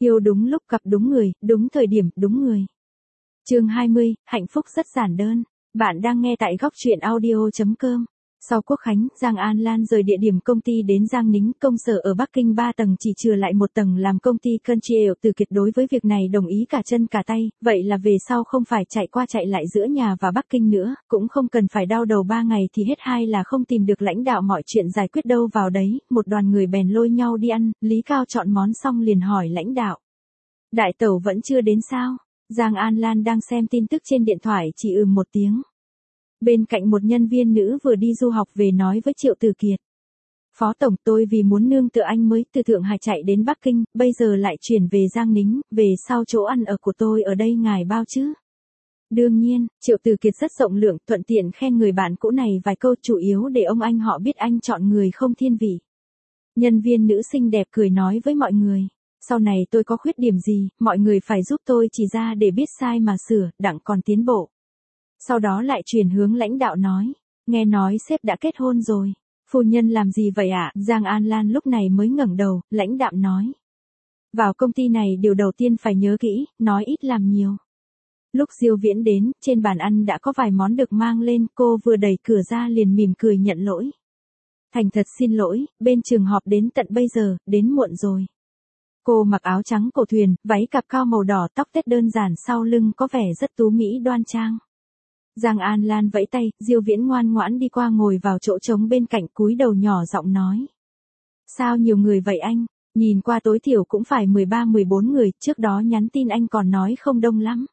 Yêu đúng lúc gặp đúng người, đúng thời điểm, đúng người. Chương 20, hạnh phúc rất giản đơn. Bạn đang nghe tại góc truyện audio.com. Sau Quốc Khánh, Giang An Lan rời địa điểm công ty đến Giang Nính, công sở ở Bắc Kinh 3 tầng chỉ chừa lại một tầng làm công ty Country Từ Kiệt đối với việc này đồng ý cả chân cả tay, vậy là về sau không phải chạy qua chạy lại giữa nhà và Bắc Kinh nữa, cũng không cần phải đau đầu 3 ngày thì hết, hai là không tìm được lãnh đạo mọi chuyện giải quyết đâu vào đấy, một đoàn người bèn lôi nhau đi ăn, Lý Cao chọn món xong liền hỏi lãnh đạo. Đại tẩu vẫn chưa đến sao? Giang An Lan đang xem tin tức trên điện thoại chỉ một tiếng. Bên cạnh một nhân viên nữ vừa đi du học về nói với Triệu Từ Kiệt. Phó tổng, tôi vì muốn nương tựa anh mới từ Thượng Hải chạy đến Bắc Kinh, bây giờ lại chuyển về Giang Nính, về sau chỗ ăn ở của tôi ở đây ngài bao chứ? Đương nhiên, Triệu Từ Kiệt rất rộng lượng, thuận tiện khen người bạn cũ này vài câu, chủ yếu để ông anh họ biết anh chọn người không thiên vị. Nhân viên nữ xinh đẹp cười nói với mọi người. Sau này tôi có khuyết điểm gì, mọi người phải giúp tôi chỉ ra để biết sai mà sửa, đặng còn tiến bộ. Sau đó lại chuyển hướng lãnh đạo nói, nghe nói sếp đã kết hôn rồi. Phu nhân làm gì vậy ạ? Giang An Lan lúc này mới ngẩng đầu, lãnh đạm nói. Vào công ty này điều đầu tiên phải nhớ kỹ, nói ít làm nhiều. Lúc Diêu Viễn đến, trên bàn ăn đã có vài món được mang lên, cô vừa đẩy cửa ra liền mỉm cười nhận lỗi. Thành thật xin lỗi, bên trường họp đến tận bây giờ, đến muộn rồi. Cô mặc áo trắng cổ thuyền, váy cạp cao màu đỏ, tóc tết đơn giản, sau lưng có vẻ rất tú mỹ đoan trang. Giang An Lan vẫy tay, Diêu Viễn ngoan ngoãn đi qua ngồi vào chỗ trống bên cạnh, cúi đầu nhỏ giọng nói. Sao nhiều người vậy anh? Nhìn qua tối thiểu cũng phải 13-14 người, trước đó nhắn tin anh còn nói không đông lắm.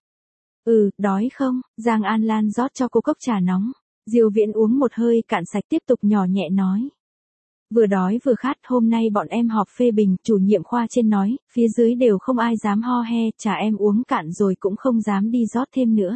Đói không? Giang An Lan rót cho cô cốc trà nóng. Diêu Viễn uống một hơi cạn sạch tiếp tục nhỏ nhẹ nói. Vừa đói vừa khát, hôm nay bọn em họp phê bình, chủ nhiệm khoa trên nói, phía dưới đều không ai dám ho he, trà em uống cạn rồi cũng không dám đi rót thêm nữa.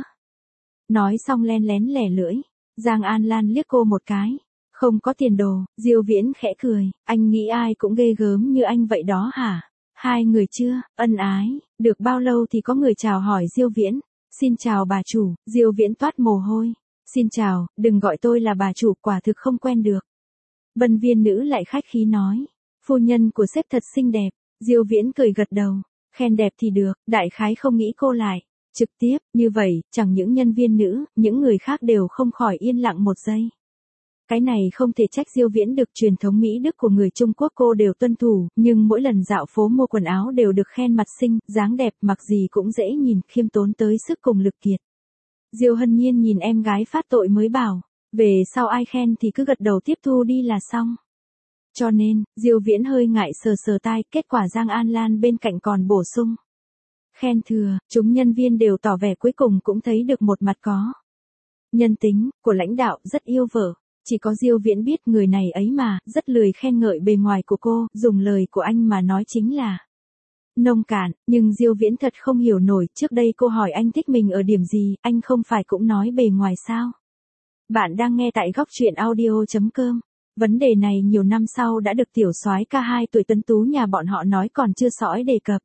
Nói xong len lén lẻ lưỡi, Giang An Lan liếc cô một cái. Không có tiền đồ, Diêu Viễn khẽ cười, anh nghĩ ai cũng ghê gớm như anh vậy đó hả? Hai người chưa, ân ái, được bao lâu thì có người chào hỏi Diêu Viễn. Xin chào bà chủ, Diêu Viễn toát mồ hôi. Xin chào, đừng gọi tôi là bà chủ, quả thực không quen được. Bân viên nữ lại khách khí nói. Phu nhân của sếp thật xinh đẹp. Diêu Viễn cười gật đầu. Khen đẹp thì được, đại khái không nghĩ cô lại. Trực tiếp, như vậy, chẳng những nhân viên nữ, những người khác đều không khỏi yên lặng một giây. Cái này không thể trách Diêu Viễn được, truyền thống Mỹ Đức của người Trung Quốc cô đều tuân thủ, nhưng mỗi lần dạo phố mua quần áo đều được khen mặt xinh, dáng đẹp, mặc gì cũng dễ nhìn, khiêm tốn tới sức cùng lực kiệt. Diêu Hân Nhiên nhìn em gái phát tội mới bảo. Về sau ai khen thì cứ gật đầu tiếp thu đi là xong. Cho nên, Diêu Viễn hơi ngại sờ sờ tai, kết quả Giang An Lan bên cạnh còn bổ sung. Khen thừa, chúng nhân viên đều tỏ vẻ cuối cùng cũng thấy được một mặt có nhân tính của lãnh đạo, rất yêu vợ. Chỉ có Diêu Viễn biết người này ấy mà, rất lười khen ngợi bề ngoài của cô, dùng lời của anh mà nói chính là nông cạn, nhưng Diêu Viễn thật không hiểu nổi, trước đây cô hỏi anh thích mình ở điểm gì, anh không phải cũng nói bề ngoài sao? Bạn đang nghe tại góc truyện audio.com. Vấn đề này nhiều năm sau đã được tiểu soái ca 2 tuổi tuấn tú nhà bọn họ nói còn chưa sõi đề cập.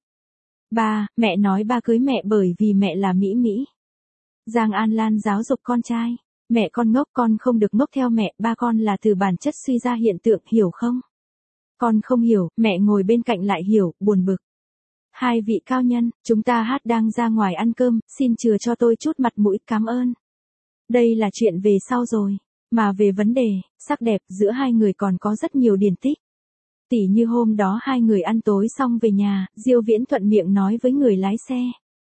Ba, mẹ nói ba cưới mẹ bởi vì mẹ là Mỹ Mỹ. Giang An Lan giáo dục con trai. Mẹ con ngốc, con không được ngốc theo mẹ, ba con là từ bản chất suy ra hiện tượng, hiểu không? Con không hiểu, mẹ ngồi bên cạnh lại hiểu, buồn bực. Hai vị cao nhân, chúng ta hát đang ra ngoài ăn cơm, xin chừa cho tôi chút mặt mũi, cảm ơn. Đây là chuyện về sau rồi, mà về vấn đề sắc đẹp giữa hai người còn có rất nhiều điển tích. Tỉ như hôm đó hai người ăn tối xong về nhà, Diêu Viễn thuận miệng nói với người lái xe.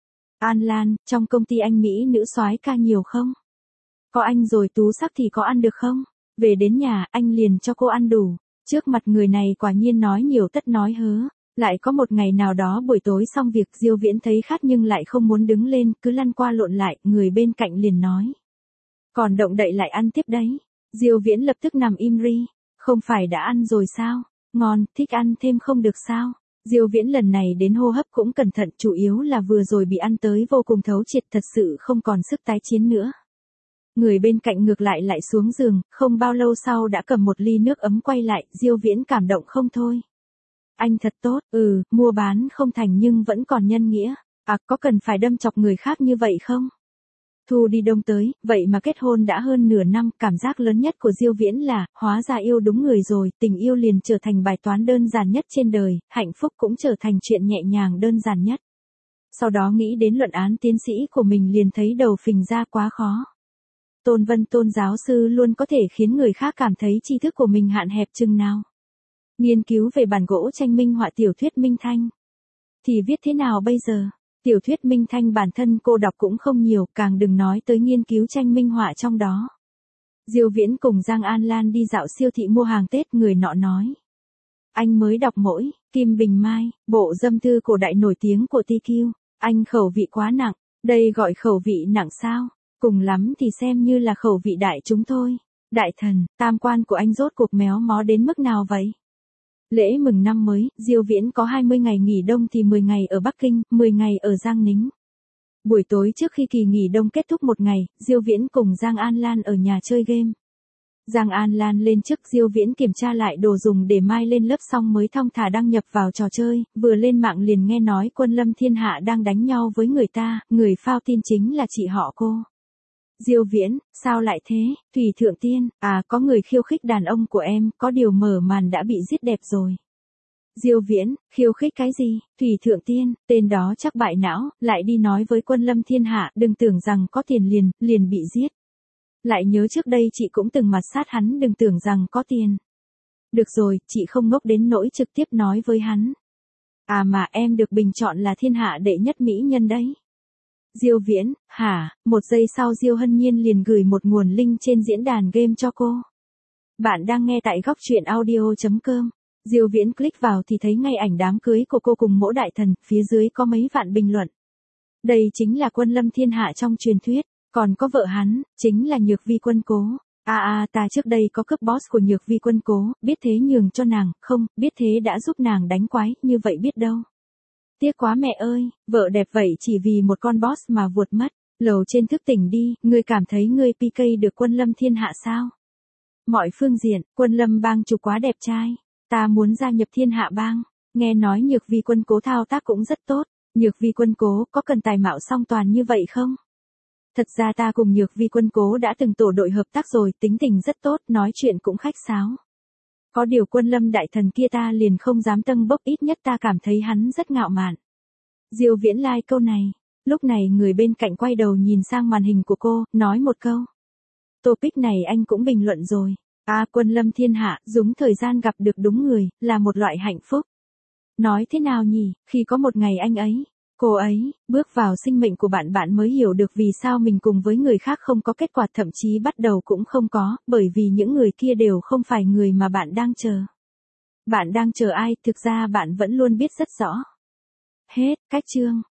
An Lan, trong công ty anh Mỹ nữ soái ca nhiều không? Có anh rồi tú sắc thì có ăn được không? Về đến nhà, anh liền cho cô ăn đủ. Trước mặt người này quả nhiên nói nhiều tất nói hớ. Lại có một ngày nào đó buổi tối xong việc, Diêu Viễn thấy khát nhưng lại không muốn đứng lên, cứ lăn qua lộn lại, người bên cạnh liền nói. Còn động đậy lại ăn tiếp đấy. Diêu Viễn lập tức nằm im ri. Không phải đã ăn rồi sao? Ngon, thích ăn thêm không được sao? Diêu Viễn lần này đến hô hấp cũng cẩn thận, chủ yếu là vừa rồi bị ăn tới vô cùng thấu triệt, thật sự không còn sức tái chiến nữa. Người bên cạnh ngược lại xuống giường, không bao lâu sau đã cầm một ly nước ấm quay lại, Diêu Viễn cảm động không thôi. Anh thật tốt, mua bán không thành nhưng vẫn còn nhân nghĩa. À, có cần phải đâm chọc người khác như vậy không? Thu đi đông tới, vậy mà kết hôn đã hơn nửa năm, cảm giác lớn nhất của Diêu Viễn là, hóa ra yêu đúng người rồi, tình yêu liền trở thành bài toán đơn giản nhất trên đời, hạnh phúc cũng trở thành chuyện nhẹ nhàng đơn giản nhất. Sau đó nghĩ đến luận án tiến sĩ của mình liền thấy đầu phình ra quá khó. Tôn Vân Tôn giáo sư luôn có thể khiến người khác cảm thấy tri thức của mình hạn hẹp chừng nào. Nghiên cứu về bản gỗ tranh minh họa tiểu thuyết Minh Thanh. Thì viết thế nào bây giờ? Tiểu thuyết Minh Thanh bản thân cô đọc cũng không nhiều, càng đừng nói tới nghiên cứu tranh minh họa trong đó. Diêu Viễn cùng Giang An Lan đi dạo siêu thị mua hàng Tết, người nọ nói. Anh mới đọc mỗi, Kim Bình Mai, bộ dâm thư cổ đại nổi tiếng của TQ. Anh khẩu vị quá nặng, đây gọi khẩu vị nặng sao? Cùng lắm thì xem như là khẩu vị đại chúng thôi. Đại thần, tam quan của anh rốt cuộc méo mó đến mức nào vậy? Lễ mừng năm mới, Diêu Viễn có 20 ngày nghỉ đông thì 10 ngày ở Bắc Kinh, 10 ngày ở Giang Ninh. Buổi tối trước khi kỳ nghỉ đông kết thúc một ngày, Diêu Viễn cùng Giang An Lan ở nhà chơi game. Giang An Lan lên trước, Diêu Viễn kiểm tra lại đồ dùng để mai lên lớp xong mới thong thả đăng nhập vào trò chơi, vừa lên mạng liền nghe nói Quân Lâm Thiên Hạ đang đánh nhau với người ta, người phao tin chính là chị họ cô. Diêu Viễn, sao lại thế? Thủy Thượng Tiên, có người khiêu khích đàn ông của em, có điều mở màn đã bị giết đẹp rồi. Diêu Viễn, khiêu khích cái gì? Thủy Thượng Tiên, tên đó chắc bại não, lại đi nói với Quân Lâm Thiên Hạ, đừng tưởng rằng có tiền liền bị giết. Lại nhớ trước đây chị cũng từng mặt sát hắn, đừng tưởng rằng có tiền. Được rồi, chị không ngốc đến nỗi trực tiếp nói với hắn. Mà em được bình chọn là thiên hạ đệ nhất mỹ nhân đấy. Diêu Viễn, hả? Một giây sau Diêu Hân Nhiên liền gửi một nguồn link trên diễn đàn game cho cô. Bạn đang nghe tại góc truyện audio.com. Diêu Viễn click vào thì thấy ngay ảnh đám cưới của cô cùng Mỗ Đại Thần, phía dưới có mấy vạn bình luận. Đây chính là Quân Lâm Thiên Hạ trong truyền thuyết, còn có vợ hắn, chính là Nhược Vi Quân Cố. Ta trước đây có cướp boss của Nhược Vi Quân Cố, biết thế nhường cho nàng, không, biết thế đã giúp nàng đánh quái, như vậy biết đâu. Tiếc quá mẹ ơi, vợ đẹp vậy chỉ vì một con boss mà vụt mất. Lầu trên thức tỉnh đi, ngươi cảm thấy ngươi PK được Quân Lâm Thiên Hạ sao? Mọi phương diện, Quân Lâm bang chủ quá đẹp trai. Ta muốn gia nhập Thiên Hạ bang. Nghe nói Nhược Vi Quân Cố thao tác cũng rất tốt. Nhược Vi Quân Cố có cần tài mạo song toàn như vậy không? Thật ra ta cùng Nhược Vi Quân Cố đã từng tổ đội hợp tác rồi, tính tình rất tốt, nói chuyện cũng khách sáo. Có điều Quân Lâm đại thần kia ta liền không dám tâng bốc, ít nhất ta cảm thấy hắn rất ngạo mạn. Diêu Viễn like câu này. Lúc này người bên cạnh quay đầu nhìn sang màn hình của cô, nói một câu. Topic này anh cũng bình luận rồi. Quân Lâm Thiên Hạ, dùng thời gian gặp được đúng người, là một loại hạnh phúc. Nói thế nào nhỉ, khi có một ngày anh ấy, cô ấy, bước vào sinh mệnh của bạn, bạn mới hiểu được vì sao mình cùng với người khác không có kết quả, thậm chí bắt đầu cũng không có, bởi vì những người kia đều không phải người mà bạn đang chờ. Bạn đang chờ ai, thực ra bạn vẫn luôn biết rất rõ. Hết, cách chương.